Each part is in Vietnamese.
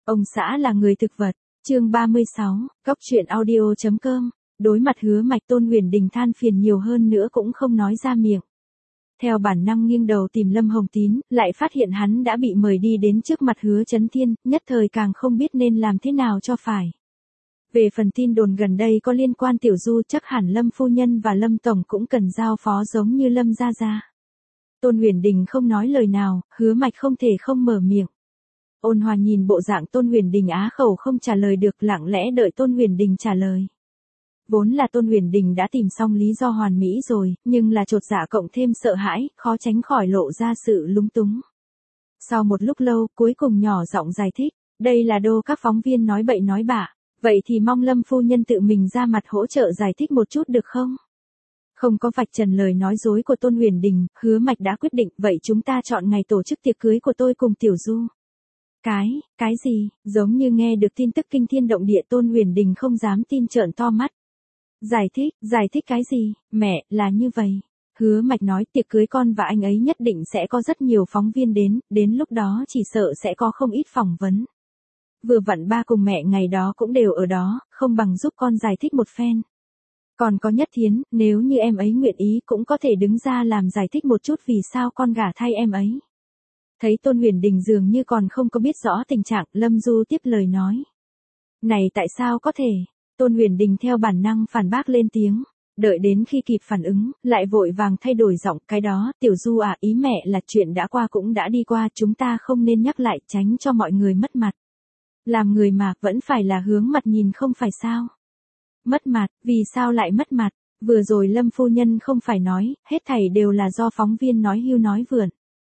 Ông xã là người thực vật. Chương 36, Cóc truyện audio.com. Đối mặt Hứa Mạch, Tôn Huyền Đình than phiền nhiều hơn nữa cũng không nói ra miệng. Theo bản năng nghiêng đầu tìm Lâm Hồng Tín, lại phát hiện hắn đã bị mời đi đến trước mặt Hứa Chấn Thiên, nhất thời càng không biết nên làm thế nào cho phải. Về phần tin đồn gần đây có liên quan Tiểu Du, chắc hẳn Lâm phu nhân và Lâm tổng cũng cần giao phó giống như Lâm gia gia. Tôn Huyền Đình không nói lời nào, Hứa Mạch không thể không mở miệng. Ôn Hòa nhìn bộ dạng Tôn Huyền Đình á khẩu không trả lời được, lặng lẽ đợi Tôn Huyền Đình trả lời. Vốn là Tôn Huyền Đình đã tìm xong lý do hoàn mỹ rồi, nhưng là chột dạ cộng thêm sợ hãi, khó tránh khỏi lộ ra sự lúng túng. Sau một lúc lâu, cuối cùng nhỏ giọng giải thích, đây là đô các phóng viên nói bậy nói bạ, vậy thì mong Lâm phu nhân tự mình ra mặt hỗ trợ giải thích một chút được không? Không có vạch trần lời nói dối của Tôn Huyền Đình, Hứa Mạch đã quyết định, vậy chúng ta chọn ngày tổ chức tiệc cưới của tôi cùng Tiểu Du. Cái gì? Giống như nghe được tin tức kinh thiên động địa, Tôn Huyền Đình không dám tin trợn to mắt. Giải thích cái gì? Mẹ, là như vậy. Hứa Mạch nói tiệc cưới con và anh ấy nhất định sẽ có rất nhiều phóng viên đến lúc đó chỉ sợ sẽ có không ít phỏng vấn. Vừa vặn ba cùng mẹ ngày đó cũng đều ở đó, không bằng giúp con giải thích một phen. Còn có Nhất Thiến, nếu như em ấy nguyện ý cũng có thể đứng ra làm giải thích một chút vì sao con gả thay em ấy. Thấy Tôn Huyền Đình dường như còn không có biết rõ tình trạng, Lâm Du tiếp lời nói. Này tại sao có thể? Tôn Huyền Đình theo bản năng phản bác lên tiếng. Đợi đến khi kịp phản ứng, lại vội vàng thay đổi giọng, cái đó, Tiểu Du à, ý mẹ là chuyện đã qua cũng đã đi qua, chúng ta không nên nhắc lại, tránh cho mọi người mất mặt. Làm người mà, vẫn phải là hướng mặt nhìn không phải sao? Mất mặt, vì sao lại mất mặt? Vừa rồi Lâm phu nhân không phải nói, hết thảy đều là do phóng viên nói hưu nói vượn.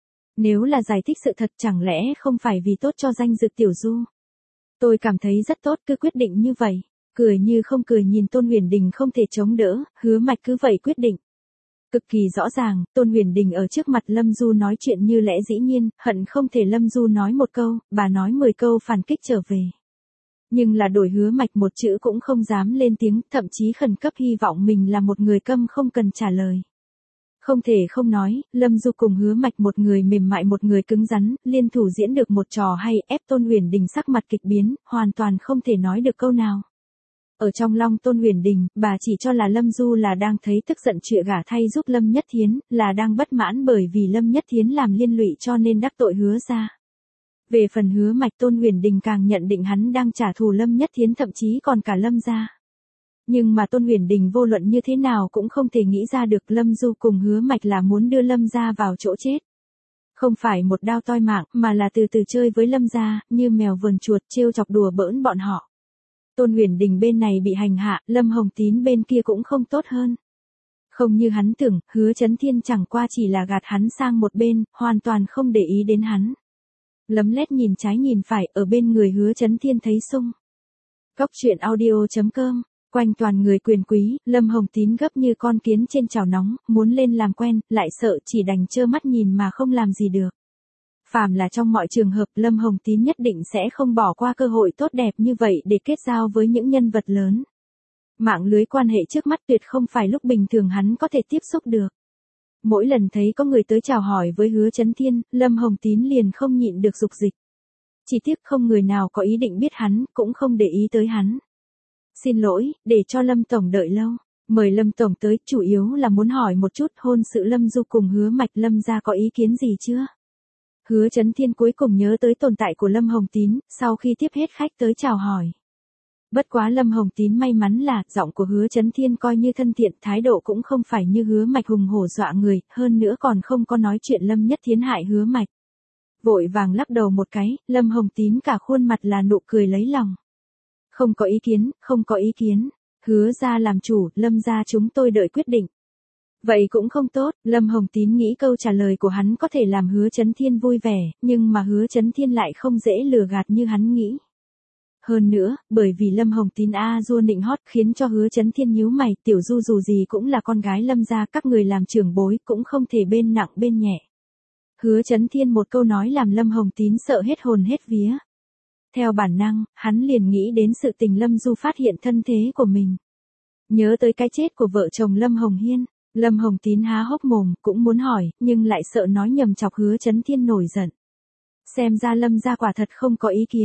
Nếu là giải thích sự thật chẳng lẽ không phải vì tốt cho danh dự Tiểu Du? Tôi cảm thấy rất tốt, cứ quyết định như vậy. Cười như không cười nhìn Tôn Huyền Đình không thể chống đỡ, Hứa Mạch cứ vậy quyết định. Cực kỳ rõ ràng, Tôn Huyền Đình ở trước mặt Lâm Du nói chuyện như lẽ dĩ nhiên, hận không thể Lâm Du nói một câu, bà nói 10 câu phản kích trở về. Nhưng là đổi Hứa Mạch một chữ cũng không dám lên tiếng, thậm chí khẩn cấp hy vọng mình là một người câm không cần trả lời. Không thể không nói, Lâm Du cùng Hứa Mạch một người mềm mại một người cứng rắn, liên thủ diễn được một trò hay, ép Tôn Huyền Đình sắc mặt kịch biến, hoàn toàn không thể nói được câu nào. Ở trong lòng Tôn Huyền Đình, bà chỉ cho là Lâm Du là đang thấy tức giận chuyện gả thay giúp Lâm Nhất Thiến, là đang bất mãn bởi vì Lâm Nhất Thiến làm liên lụy cho nên đắc tội Hứa gia. Về phần Hứa Mạch, Tôn Huyền Đình càng nhận định hắn đang trả thù Lâm Nhất Thiến, thậm chí còn cả Lâm gia. Nhưng mà Tôn Huyền Đình vô luận như thế nào cũng không thể nghĩ ra được Lâm Du cùng Hứa Mạch là muốn đưa Lâm gia vào chỗ chết. Không phải một đao toi mạng, mà là từ từ chơi với Lâm gia, như mèo vờn chuột, trêu chọc đùa bỡn bọn họ. Tôn Huyền Đình bên này bị hành hạ, Lâm Hồng Tín bên kia cũng không tốt hơn. Không như hắn tưởng, Hứa Chấn Thiên chẳng qua chỉ là gạt hắn sang một bên, hoàn toàn không để ý đến hắn. Lấm lét nhìn trái nhìn phải, ở bên người Hứa Chấn Thiên thấy sung. Cóc truyện audio.com. Quanh toàn người quyền quý, Lâm Hồng Tín gấp như con kiến trên chảo nóng, muốn lên làm quen, lại sợ chỉ đành trơ mắt nhìn mà không làm gì được. Phàm là trong mọi trường hợp, Lâm Hồng Tín nhất định sẽ không bỏ qua cơ hội tốt đẹp như vậy để kết giao với những nhân vật lớn. Mạng lưới quan hệ trước mắt tuyệt không phải lúc bình thường hắn có thể tiếp xúc được. Mỗi lần thấy có người tới chào hỏi với Hứa Chấn Thiên, Lâm Hồng Tín liền không nhịn được dục dịch. Chỉ tiếc không người nào có ý định biết hắn, cũng không để ý tới hắn. Xin lỗi, để cho Lâm tổng đợi lâu. Mời Lâm tổng tới, chủ yếu là muốn hỏi một chút hôn sự Lâm Du cùng Hứa Mạch, Lâm gia có ý kiến gì chưa? Hứa Chấn Thiên cuối cùng nhớ tới tồn tại của Lâm Hồng Tín, sau khi tiếp hết khách tới chào hỏi. Bất quá Lâm Hồng Tín may mắn là, giọng của Hứa Chấn Thiên coi như thân thiện, thái độ cũng không phải như Hứa Mạch hùng hổ dọa người, hơn nữa còn không có nói chuyện Lâm Nhất Thiến hại Hứa Mạch. Vội vàng lắc đầu một cái, Lâm Hồng Tín cả khuôn mặt là nụ cười lấy lòng. Không có ý kiến, Hứa gia làm chủ, Lâm gia chúng tôi đợi quyết định. Vậy cũng không tốt, Lâm Hồng Tín nghĩ câu trả lời của hắn có thể làm Hứa Chấn Thiên vui vẻ, nhưng mà Hứa Chấn Thiên lại không dễ lừa gạt như hắn nghĩ. Hơn nữa, bởi vì Lâm Hồng Tín dua nịnh hót khiến cho Hứa Chấn Thiên nhíu mày, Tiểu Du dù gì cũng là con gái Lâm gia, các người làm trưởng bối cũng không thể bên nặng bên nhẹ. Hứa Chấn Thiên một câu nói làm Lâm Hồng Tín sợ hết hồn hết vía. Theo bản năng, hắn liền nghĩ đến sự tình Lâm Du phát hiện thân thế của mình. Nhớ tới cái chết của vợ chồng Lâm Hồng Hiên. Lâm Hồng Tín há hốc mồm, cũng muốn hỏi, nhưng lại sợ nói nhầm chọc Hứa Chấn Thiên nổi giận. Xem ra Lâm gia quả thật không có ý kiến.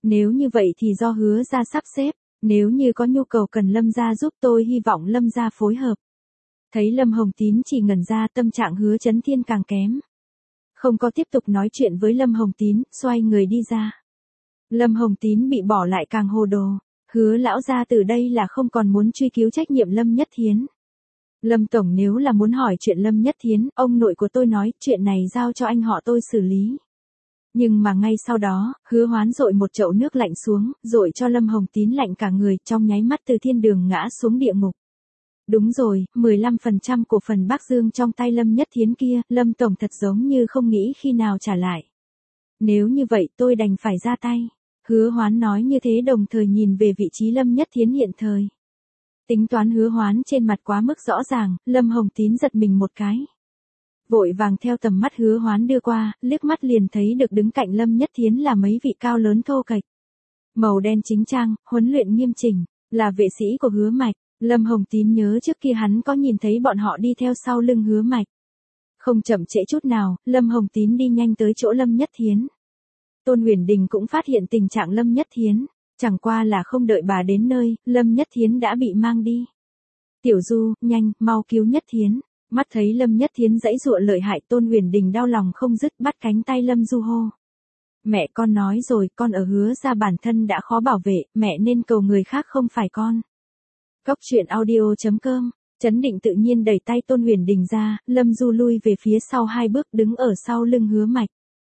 Nếu như vậy thì do Hứa gia sắp xếp, nếu như có nhu cầu cần Lâm gia giúp tôi hy vọng Lâm gia phối hợp. Thấy Lâm Hồng Tín chỉ ngẩn ra, tâm trạng Hứa Chấn Thiên càng kém. Không có tiếp tục nói chuyện với Lâm Hồng Tín, xoay người đi ra. Lâm Hồng Tín bị bỏ lại càng hồ đồ. Hứa lão gia từ đây là không còn muốn truy cứu trách nhiệm Lâm Nhất Thiến. Lâm Tổng nếu là muốn hỏi chuyện Lâm Nhất Thiến, ông nội của tôi nói chuyện này giao cho anh họ tôi xử lý. Nhưng mà ngay sau đó, Hứa Hoán dội một chậu nước lạnh xuống, dội cho Lâm Hồng Tín lạnh cả người, trong nháy mắt từ thiên đường ngã xuống địa ngục. Đúng rồi, 15% cổ phần Bắc Dương trong tay Lâm Nhất Thiến kia, Lâm Tổng thật giống như không nghĩ khi nào trả lại. Nếu như vậy tôi đành phải ra tay. Hứa Hoán nói như thế đồng thời nhìn về vị trí Lâm Nhất Thiến hiện thời. Tính toán Hứa Hoán trên mặt quá mức rõ ràng, Lâm Hồng Tín giật mình một cái. Vội vàng theo tầm mắt Hứa Hoán đưa qua, liếc mắt liền thấy được đứng cạnh Lâm Nhất Thiến là mấy vị cao lớn thô kệch. Màu đen chính trang, huấn luyện nghiêm chỉnh, là vệ sĩ của Hứa Mạch. Lâm Hồng Tín nhớ trước kia hắn có nhìn thấy bọn họ đi theo sau lưng Hứa Mạch. Không chậm trễ chút nào, Lâm Hồng Tín đi nhanh tới chỗ Lâm Nhất Thiến. Tôn Huyền Đình cũng phát hiện tình trạng Lâm Nhất Thiến, chẳng qua là không đợi bà đến nơi, Lâm Nhất Thiến đã bị mang đi. Tiểu Du, nhanh, mau cứu Nhất Thiến. Mắt thấy Lâm Nhất Thiến giãy giụa lợi hại, Tôn Huyền Đình đau lòng không dứt, bắt cánh tay Lâm Du hô. Mẹ con nói rồi, con ở Hứa gia bản thân đã khó bảo vệ, mẹ nên cầu người khác không phải con. Cốc truyện audio.com, Chấn Định tự nhiên đẩy tay Tôn Huyền Đình ra, Lâm Du lui về phía sau 2 bước đứng ở sau lưng Hứa Mạch.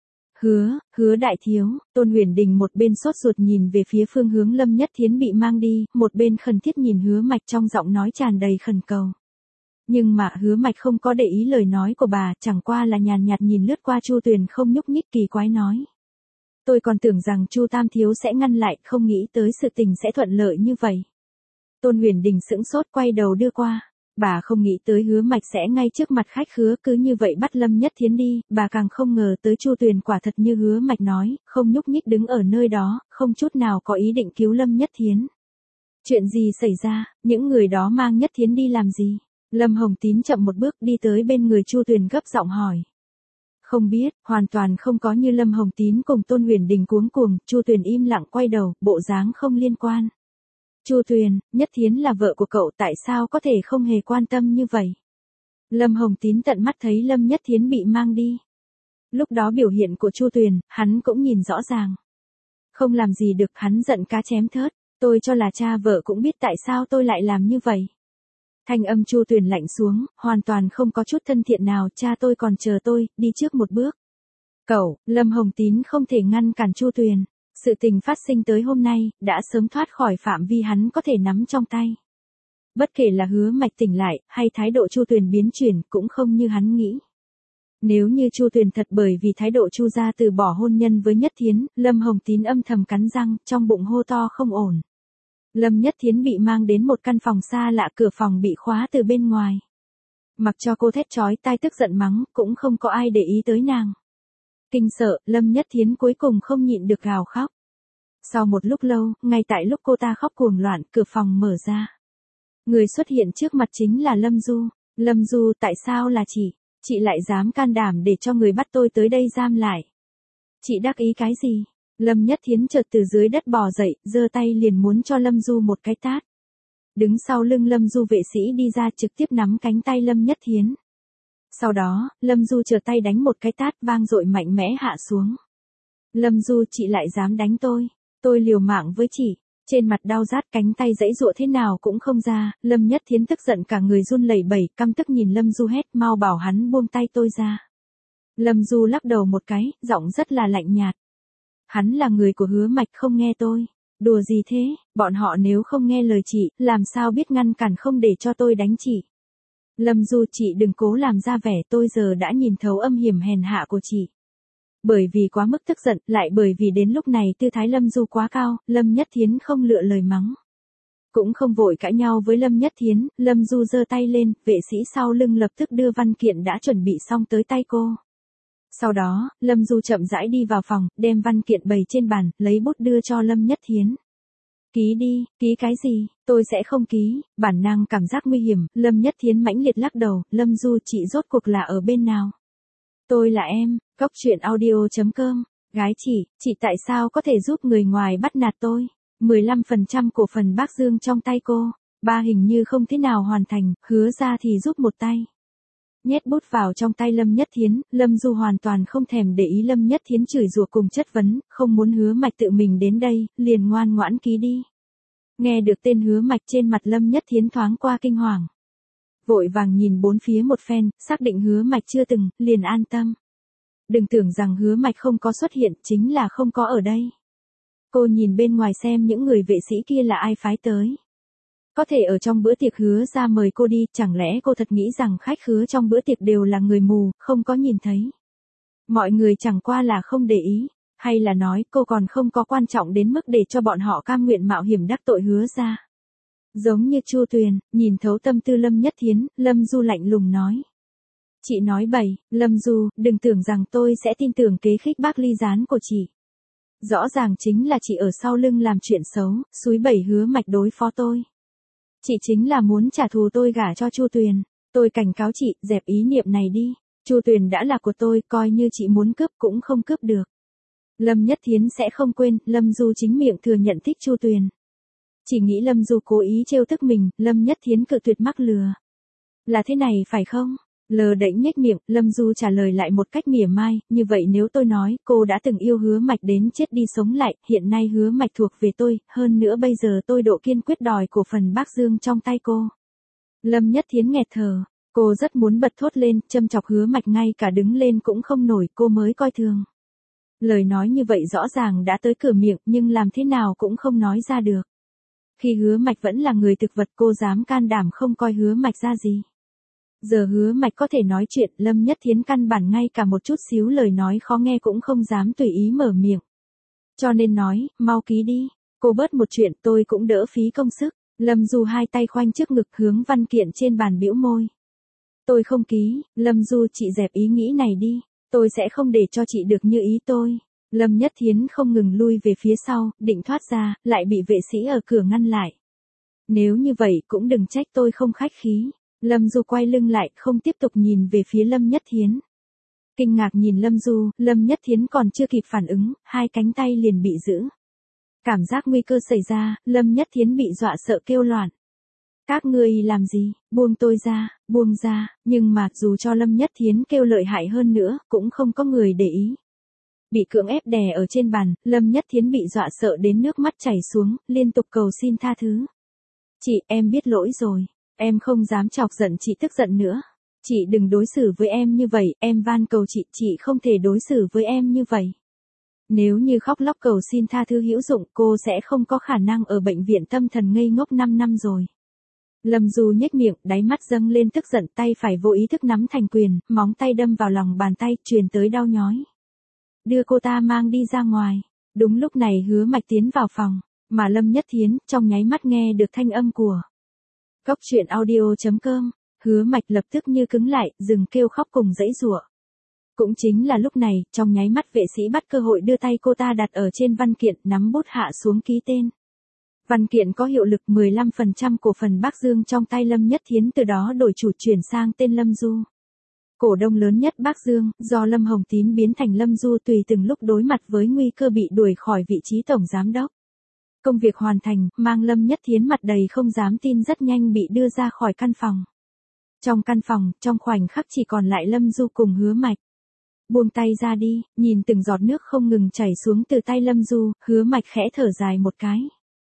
Hứa đại thiếu, Tôn Huyền Đình một bên sốt ruột nhìn về phía phương hướng Lâm Nhất Thiến bị mang đi, một bên khẩn thiết nhìn Hứa Mạch trong giọng nói tràn đầy khẩn cầu. Nhưng mà Hứa Mạch không có để ý lời nói của bà, chẳng qua là nhàn nhạt nhìn lướt qua Chu Tuyền không nhúc nhích, kỳ quái nói. Tôi còn tưởng rằng Chu Tam thiếu sẽ ngăn lại, không nghĩ tới sự tình sẽ thuận lợi như vậy. Tôn Huyền Đình sững sốt quay đầu đưa qua. Bà không nghĩ tới Hứa Mạch sẽ ngay trước mặt khách khứa cứ như vậy bắt Lâm Nhất Thiến đi, bà càng không ngờ tới Chu Tuyền quả thật như Hứa Mạch nói, không nhúc nhích đứng ở nơi đó, không chút nào có ý định cứu Lâm Nhất Thiến. Chuyện gì xảy ra, những người đó mang Nhất Thiến đi làm gì? Lâm Hồng Tín chậm một bước đi tới bên người Chu Tuyền gấp giọng hỏi. Không biết, hoàn toàn không có như Lâm Hồng Tín cùng Tôn Huyền Đình cuống cuồng, Chu Tuyền im lặng quay đầu, bộ dáng không liên quan. Chu Tuyền, Nhất Thiến là vợ của cậu, tại sao có thể không hề quan tâm như vậy? Lâm Hồng Tín tận mắt thấy Lâm Nhất Thiến bị mang đi. Lúc đó biểu hiện của Chu Tuyền, hắn cũng nhìn rõ ràng. Không làm gì được, hắn giận cá chém thớt, tôi cho là cha vợ cũng biết tại sao tôi lại làm như vậy. Thanh âm Chu Tuyền lạnh xuống, hoàn toàn không có chút thân thiện nào, cha tôi còn chờ tôi, đi trước một bước. Cậu, Lâm Hồng Tín không thể ngăn cản Chu Tuyền. Sự tình phát sinh tới hôm nay, đã sớm thoát khỏi phạm vi hắn có thể nắm trong tay. Bất kể là Hứa Mạch tỉnh lại, hay thái độ Chu Tuyền biến chuyển, cũng không như hắn nghĩ. Nếu như Chu Tuyền thật bởi vì thái độ Chu gia từ bỏ hôn nhân với Nhất Thiến, Lâm Hồng Tín âm thầm cắn răng, trong bụng hô to không ổn. Lâm Nhất Thiến bị mang đến một căn phòng xa lạ, cửa phòng bị khóa từ bên ngoài. Mặc cho cô thét chói tai tức giận mắng, cũng không có ai để ý tới nàng. Kinh sợ, Lâm Nhất Thiến cuối cùng không nhịn được gào khóc. Sau một lúc lâu, ngay tại lúc cô ta khóc cuồng loạn, cửa phòng mở ra. Người xuất hiện trước mặt chính là Lâm Du. Lâm Du, tại sao là chị lại dám can đảm để cho người bắt tôi tới đây giam lại. Chị đắc ý cái gì? Lâm Nhất Thiến chợt từ dưới đất bò dậy, giơ tay liền muốn cho Lâm Du một cái tát. Đứng sau lưng Lâm Du vệ sĩ đi ra trực tiếp nắm cánh tay Lâm Nhất Thiến. Sau đó, Lâm Du trở tay đánh một cái tát vang dội mạnh mẽ hạ xuống. Lâm Du, chị lại dám đánh tôi liều mạng với chị. Trên mặt đau rát, cánh tay giãy giụa thế nào cũng không ra, Lâm Nhất Thiến tức giận cả người run lẩy bẩy, căm tức nhìn Lâm Du hét, mau bảo hắn buông tay tôi ra. Lâm Du lắc đầu một cái, giọng rất là lạnh nhạt. Hắn là người của Hứa Mạch, không nghe tôi. Đùa gì thế, bọn họ nếu không nghe lời chị, làm sao biết ngăn cản không để cho tôi đánh chị. Lâm Du, chị đừng cố làm ra vẻ, tôi giờ đã nhìn thấu âm hiểm hèn hạ của chị. Bởi vì quá mức tức giận, lại bởi vì đến lúc này tư thái Lâm Du quá cao, Lâm Nhất Thiến không lựa lời mắng. Cũng không vội cãi nhau với Lâm Nhất Thiến, Lâm Du giơ tay lên, vệ sĩ sau lưng lập tức đưa văn kiện đã chuẩn bị xong tới tay cô. Sau đó, Lâm Du chậm rãi đi vào phòng, đem văn kiện bày trên bàn, lấy bút đưa cho Lâm Nhất Thiến. Ký đi, ký cái gì, tôi sẽ không ký, bản năng cảm giác nguy hiểm, Lâm Nhất Thiến mãnh liệt lắc đầu, Lâm Du, chị rốt cuộc là ở bên nào? Tôi là em, cốc truyện audio.com, Gái chị tại sao có thể giúp người ngoài bắt nạt tôi? 15% cổ phần Bác Dương trong tay cô, ba hình như không thế nào hoàn thành, hứa ra thì giúp một tay. Nhét bút vào trong tay Lâm Nhất Thiến, Lâm Du hoàn toàn không thèm để ý Lâm Nhất Thiến chửi rủa cùng chất vấn, không muốn Hứa Mạch tự mình đến đây, liền ngoan ngoãn ký đi. Nghe được tên Hứa Mạch trên mặt Lâm Nhất Thiến thoáng qua kinh hoàng. Vội vàng nhìn bốn phía một phen, xác định Hứa Mạch chưa từng, liền an tâm. Đừng tưởng rằng Hứa Mạch không có xuất hiện, chính là không có ở đây. Cô nhìn bên ngoài xem những người vệ sĩ kia là ai phái tới. Có thể ở trong bữa tiệc Hứa ra mời cô đi, chẳng lẽ cô thật nghĩ rằng khách khứa trong bữa tiệc đều là người mù, không có nhìn thấy. Mọi người chẳng qua là không để ý, hay là nói cô còn không có quan trọng đến mức để cho bọn họ cam nguyện mạo hiểm đắc tội Hứa ra. Giống như Chu Tuyền, nhìn thấu tâm tư Lâm Nhất Thiến, Lâm Du lạnh lùng nói. Chị nói bậy, Lâm Du, đừng tưởng rằng tôi sẽ tin tưởng kế khích bác ly gián của chị. Rõ ràng chính là chị ở sau lưng làm chuyện xấu, xúi bẩy Hứa Mạch đối phó tôi. Chị chính là muốn trả thù tôi gả cho Chu Tuyền, tôi cảnh cáo chị, dẹp ý niệm này đi. Chu Tuyền đã là của tôi, coi như chị muốn cướp cũng không cướp được. Lâm Nhất Thiến sẽ không quên, Lâm Du chính miệng thừa nhận thích Chu Tuyền. Chỉ nghĩ Lâm Du cố ý trêu tức mình, Lâm Nhất Thiến cự tuyệt mắc lừa. Là thế này phải không? Lờ đễnh nhếch miệng, Lâm Du trả lời lại một cách mỉa mai, như vậy nếu tôi nói, cô đã từng yêu Hứa Mạch đến chết đi sống lại, hiện nay Hứa Mạch thuộc về tôi, hơn nữa bây giờ tôi độ kiên quyết đòi cổ phần Bác Dương trong tay cô. Lâm Nhất Thiến nghẹt thở, cô rất muốn bật thốt lên, châm chọc Hứa Mạch ngay cả đứng lên cũng không nổi, cô mới coi thường. Lời nói như vậy rõ ràng đã tới cửa miệng, nhưng làm thế nào cũng không nói ra được. Khi Hứa Mạch vẫn là người thực vật, cô dám can đảm không coi Hứa Mạch ra gì. Giờ Hứa Mạch có thể nói chuyện, Lâm Nhất Thiến căn bản ngay cả một chút xíu lời nói khó nghe cũng không dám tùy ý mở miệng. Cho nên nói, mau ký đi, cô bớt một chuyện tôi cũng đỡ phí công sức. Lâm Du hai tay khoanh trước ngực hướng văn kiện trên bàn bĩu môi. Tôi không ký, Lâm Du chị dẹp ý nghĩ này đi, tôi sẽ không để cho chị được như ý tôi. Lâm Nhất Thiến không ngừng lui về phía sau, định thoát ra, lại bị vệ sĩ ở cửa ngăn lại. Nếu như vậy cũng đừng trách tôi không khách khí. Lâm Du quay lưng lại, không tiếp tục nhìn về phía Lâm Nhất Thiến. Kinh ngạc nhìn Lâm Du, Lâm Nhất Thiến còn chưa kịp phản ứng, hai cánh tay liền bị giữ. Cảm giác nguy cơ xảy ra, Lâm Nhất Thiến bị dọa sợ kêu loạn. Các ngươi làm gì, buông tôi ra, buông ra, nhưng mà dù cho Lâm Nhất Thiến kêu lợi hại hơn nữa, cũng không có người để ý. Bị cưỡng ép đè ở trên bàn, Lâm Nhất Thiến bị dọa sợ đến nước mắt chảy xuống, liên tục cầu xin tha thứ. Chị, em biết lỗi rồi. Em không dám chọc giận chị tức giận nữa. Chị đừng đối xử với em như vậy, em van cầu chị không thể đối xử với em như vậy. Nếu như khóc lóc cầu xin tha thứ hữu dụng, cô sẽ không có khả năng ở bệnh viện tâm thần ngây ngốc 5 năm rồi. Lâm Du nhếch miệng, đáy mắt dâng lên tức giận, tay phải vô ý thức nắm thành quyền, móng tay đâm vào lòng bàn tay, truyền tới đau nhói. Đưa cô ta mang đi ra ngoài. Đúng lúc này Hứa Mạch tiến vào phòng, mà Lâm Nhất Thiến trong nháy mắt nghe được thanh âm của Cốc truyện audio.com, Hứa Mạch lập tức như cứng lại, dừng kêu khóc cùng giãy giụa. Cũng chính là lúc này, trong nháy mắt vệ sĩ bắt cơ hội đưa tay cô ta đặt ở trên văn kiện, nắm bút hạ xuống ký tên. Văn kiện có hiệu lực 15% cổ phần Bác Dương trong tay Lâm Nhất Thiến, từ đó đổi chủ chuyển sang tên Lâm Du. Cổ đông lớn nhất Bác Dương, do Lâm Hồng Tín biến thành Lâm Du tùy từng lúc đối mặt với nguy cơ bị đuổi khỏi vị trí tổng giám đốc. Công việc hoàn thành, mang Lâm Nhất Thiến mặt đầy không dám tin rất nhanh bị đưa ra khỏi căn phòng. Trong căn phòng, trong khoảnh khắc chỉ còn lại Lâm Du cùng Hứa Mạch. Buông tay ra đi, nhìn từng giọt nước không ngừng chảy xuống từ tay Lâm Du, Hứa Mạch khẽ thở dài một cái.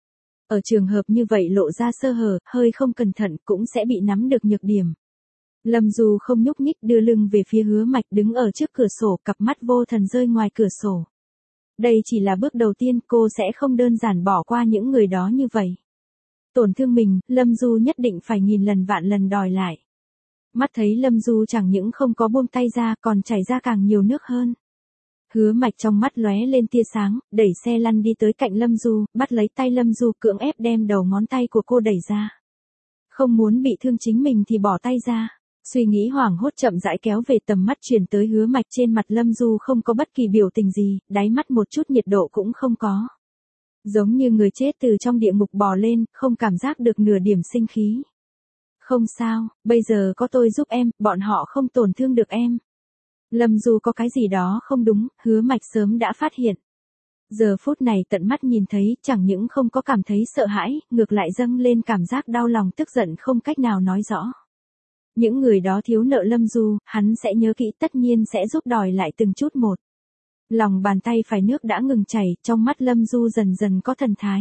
Ở trường hợp như vậy lộ ra sơ hở, hơi không cẩn thận cũng sẽ bị nắm được nhược điểm. Lâm Du không nhúc nhích, đưa lưng về phía Hứa Mạch, đứng ở trước cửa sổ, cặp mắt vô thần rơi ngoài cửa sổ. Đây chỉ là bước đầu tiên, cô sẽ không đơn giản bỏ qua những người đó như vậy. Tổn thương mình, Lâm Du nhất định phải nghìn lần vạn lần đòi lại. Mắt thấy Lâm Du chẳng những không có buông tay ra, còn chảy ra càng nhiều nước hơn. Hứa Mạch trong mắt lóe lên tia sáng, đẩy xe lăn đi tới cạnh Lâm Du, bắt lấy tay Lâm Du, cưỡng ép đem đầu ngón tay của cô đẩy ra. Không muốn bị thương chính mình thì bỏ tay ra. Suy nghĩ hoảng hốt chậm rãi kéo về, tầm mắt chuyển tới Hứa Mạch, trên mặt Lâm Du không có bất kỳ biểu tình gì, đáy mắt một chút nhiệt độ cũng không có. Giống như người chết từ trong địa ngục bò lên, không cảm giác được nửa điểm sinh khí. Không sao, bây giờ có tôi giúp em, bọn họ không tổn thương được em. Lâm Du có cái gì đó không đúng, Hứa Mạch sớm đã phát hiện. Giờ phút này tận mắt nhìn thấy, chẳng những không có cảm thấy sợ hãi, ngược lại dâng lên cảm giác đau lòng tức giận không cách nào nói rõ. Những người đó thiếu nợ Lâm Du, hắn sẽ nhớ kỹ, tất nhiên sẽ giúp đòi lại từng chút một. Lòng bàn tay phải nước đã ngừng chảy, trong mắt Lâm Du dần dần có thần thái.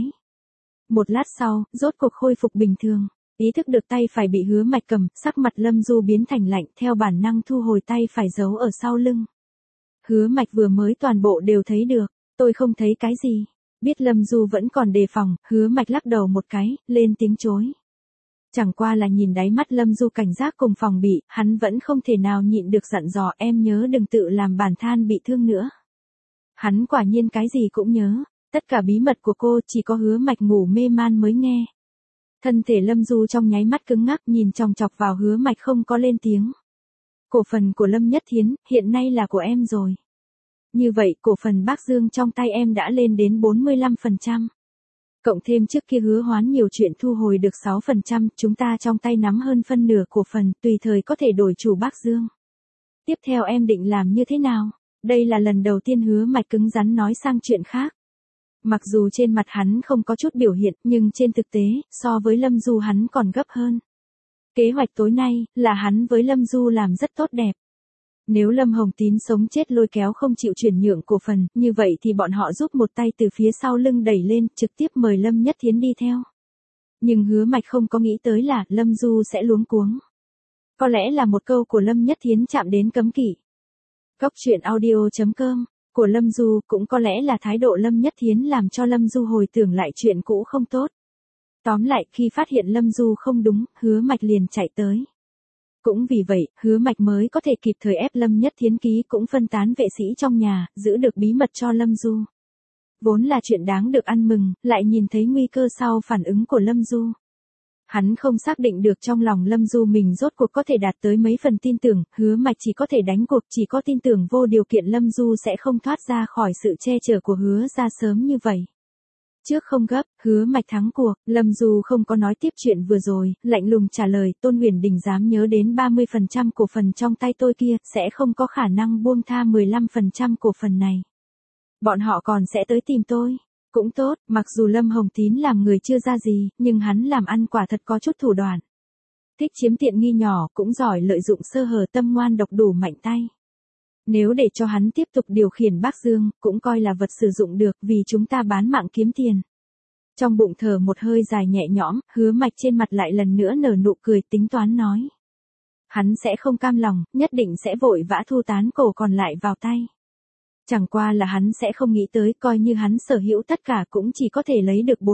Một lát sau, rốt cuộc khôi phục bình thường. Ý thức được tay phải bị Hứa Mạch cầm, sắc mặt Lâm Du biến thành lạnh, theo bản năng thu hồi tay phải giấu ở sau lưng. Hứa Mạch vừa mới toàn bộ đều thấy được, tôi không thấy cái gì. Biết Lâm Du vẫn còn đề phòng, Hứa Mạch lắc đầu một cái, lên tiếng chối. Chẳng qua là nhìn đáy mắt Lâm Du cảnh giác cùng phòng bị, hắn vẫn không thể nào nhịn được dặn dò em nhớ đừng tự làm bản than bị thương nữa. Hắn quả nhiên cái gì cũng nhớ, tất cả bí mật của cô chỉ có Hứa Mạch ngủ mê man mới nghe. Thân thể Lâm Du trong nháy mắt cứng ngắc nhìn chòng chọc vào Hứa Mạch không có lên tiếng. Cổ phần của Lâm Nhất Thiến, hiện nay là của em rồi. Như vậy, cổ phần Bác Dương trong tay em đã lên đến 45%. Cộng thêm trước kia Hứa Hoán nhiều chuyện thu hồi được 6%, chúng ta trong tay nắm hơn phân nửa cổ phần, tùy thời có thể đổi chủ Bác Dương. Tiếp theo em định làm như thế nào? Đây là lần đầu tiên Hứa Mạch cứng rắn nói sang chuyện khác. Mặc dù trên mặt hắn không có chút biểu hiện, nhưng trên thực tế, so với Lâm Du hắn còn gấp hơn. Kế hoạch tối nay, là hắn với Lâm Du làm rất tốt đẹp. Nếu Lâm Hồng Tín sống chết lôi kéo không chịu chuyển nhượng cổ phần, như vậy thì bọn họ giúp một tay từ phía sau lưng đẩy lên, trực tiếp mời Lâm Nhất Thiến đi theo. Nhưng Hứa Mạch không có nghĩ tới là, Lâm Du sẽ luống cuống. Có lẽ là một câu của Lâm Nhất Thiến chạm đến cấm kỵ. Cốc truyện audio.com của Lâm Du, cũng có lẽ là thái độ Lâm Nhất Thiến làm cho Lâm Du hồi tưởng lại chuyện cũ không tốt. Tóm lại, khi phát hiện Lâm Du không đúng, Hứa Mạch liền chạy tới. Cũng vì vậy, Hứa Mạch mới có thể kịp thời ép Lâm Nhất Thiến ký cũng phân tán vệ sĩ trong nhà, giữ được bí mật cho Lâm Du. Vốn là chuyện đáng được ăn mừng, lại nhìn thấy nguy cơ sau phản ứng của Lâm Du. Hắn không xác định được trong lòng Lâm Du mình rốt cuộc có thể đạt tới mấy phần tin tưởng, Hứa Mạch chỉ có thể đánh cuộc, chỉ có tin tưởng vô điều kiện Lâm Du sẽ không thoát ra khỏi sự che chở của Hứa ra sớm như vậy. Trước không gấp, Hứa Mạch thắng cuộc, Lâm Du không có nói tiếp chuyện vừa rồi, lạnh lùng trả lời, Tôn Huyền Đình dám nhớ đến 30% cổ phần trong tay tôi kia, sẽ không có khả năng buông tha 15% cổ phần này. Bọn họ còn sẽ tới tìm tôi. Cũng tốt, mặc dù Lâm Hồng Tín làm người chưa ra gì, nhưng hắn làm ăn quả thật có chút thủ đoạn. Thích chiếm tiện nghi nhỏ, cũng giỏi lợi dụng sơ hở, tâm ngoan độc đủ mạnh tay. Nếu để cho hắn tiếp tục điều khiển Bác Dương, cũng coi là vật sử dụng được, vì chúng ta bán mạng kiếm tiền. Trong bụng thở một hơi dài nhẹ nhõm, Hứa Mạch trên mặt lại lần nữa nở nụ cười, tính toán nói. Hắn sẽ không cam lòng, nhất định sẽ vội vã thu tán cổ còn lại vào tay. Chẳng qua là hắn sẽ không nghĩ tới, coi như hắn sở hữu tất cả cũng chỉ có thể lấy được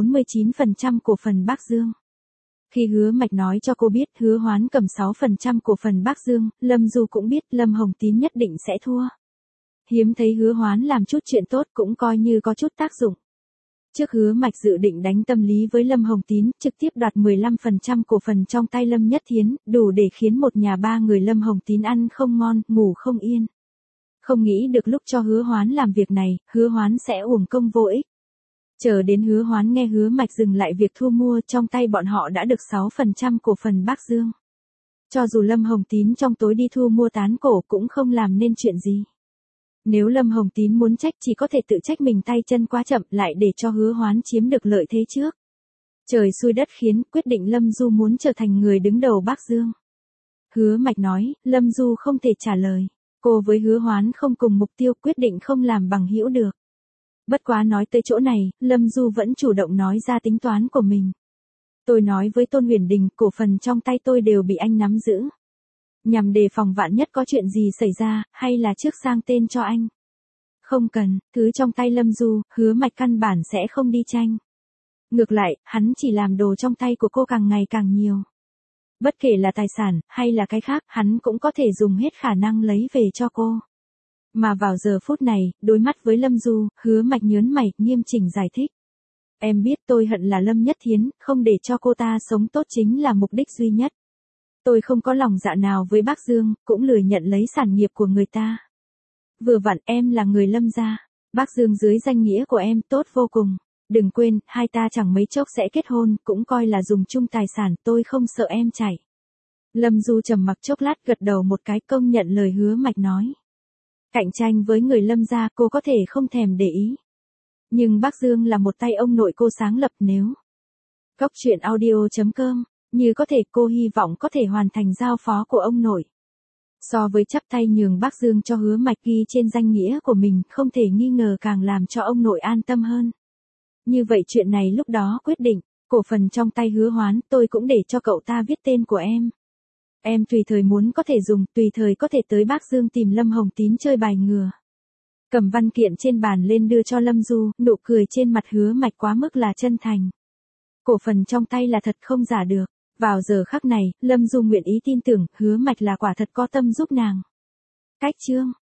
49% cổ phần Bác Dương. Khi Hứa Mạch nói cho cô biết Hứa Hoán cầm 6% cổ phần Bác Dương, Lâm Du cũng biết Lâm Hồng Tín nhất định sẽ thua. Hiếm thấy Hứa Hoán làm chút chuyện tốt cũng coi như có chút tác dụng. Trước Hứa Mạch dự định đánh tâm lý với Lâm Hồng Tín, trực tiếp đoạt 15% cổ phần trong tay Lâm Nhất Thiến, đủ để khiến một nhà ba người Lâm Hồng Tín ăn không ngon, ngủ không yên. Không nghĩ được lúc cho Hứa Hoán làm việc này, Hứa Hoán sẽ uổng công vô ích. Chờ đến Hứa Hoán nghe Hứa Mạch dừng lại việc thu mua, trong tay bọn họ đã được 6% cổ phần Bác Dương. Cho dù Lâm Hồng Tín trong tối đi thu mua tán cổ cũng không làm nên chuyện gì. Nếu Lâm Hồng Tín muốn trách chỉ có thể tự trách mình tay chân quá chậm, lại để cho Hứa Hoán chiếm được lợi thế trước. Trời xui đất khiến, quyết định Lâm Du muốn trở thành người đứng đầu Bác Dương. Hứa Mạch nói, Lâm Du không thể trả lời. Cô với Hứa Hoán không cùng mục tiêu, quyết định không làm bằng hữu được. Bất quá nói tới chỗ này, Lâm Du vẫn chủ động nói ra tính toán của mình. Tôi nói với Tôn Huyền Đình, cổ phần trong tay tôi đều bị anh nắm giữ. Nhằm đề phòng vạn nhất có chuyện gì xảy ra, hay là trước sang tên cho anh. Không cần, thứ trong tay Lâm Du, Hứa Mạch căn bản sẽ không đi tranh. Ngược lại, hắn chỉ làm đồ trong tay của cô càng ngày càng nhiều. Bất kể là tài sản, hay là cái khác, hắn cũng có thể dùng hết khả năng lấy về cho cô. Mà vào giờ phút này, đối mắt với Lâm Du, Hứa Mạch nhớn mày, nghiêm chỉnh giải thích. Em biết tôi hận là Lâm Nhất Thiến, không để cho cô ta sống tốt chính là mục đích duy nhất. Tôi không có lòng dạ nào với Bác Dương, cũng lười nhận lấy sản nghiệp của người ta. Vừa vặn em là người Lâm gia, Bác Dương dưới danh nghĩa của em tốt vô cùng. Đừng quên, hai ta chẳng mấy chốc sẽ kết hôn, cũng coi là dùng chung tài sản, tôi không sợ em chạy. Lâm Du trầm mặc chốc lát gật đầu một cái, công nhận lời Hứa Mạch nói. Cạnh tranh với người Lâm gia cô có thể không thèm để ý. Nhưng bác Dương là một tay ông nội cô sáng lập nếu. Góc truyện audio.com, như có thể cô hy vọng có thể hoàn thành giao phó của ông nội. So với chắp tay nhường bác Dương cho Hứa Mạch ghi trên danh nghĩa của mình không thể nghi ngờ càng làm cho ông nội an tâm hơn. Như vậy chuyện này lúc đó quyết định, cổ phần trong tay Hứa Hoán tôi cũng để cho cậu ta viết tên của em. Em tùy thời muốn có thể dùng, tùy thời có thể tới Bác Dương tìm Lâm Hồng Tín chơi bài ngừa. Cầm văn kiện trên bàn lên đưa cho Lâm Du, nụ cười trên mặt Hứa Mạch quá mức là chân thành. Cổ phần trong tay là thật không giả được. Vào giờ khắc này, Lâm Du nguyện ý tin tưởng Hứa Mạch là quả thật có tâm giúp nàng. Cách chương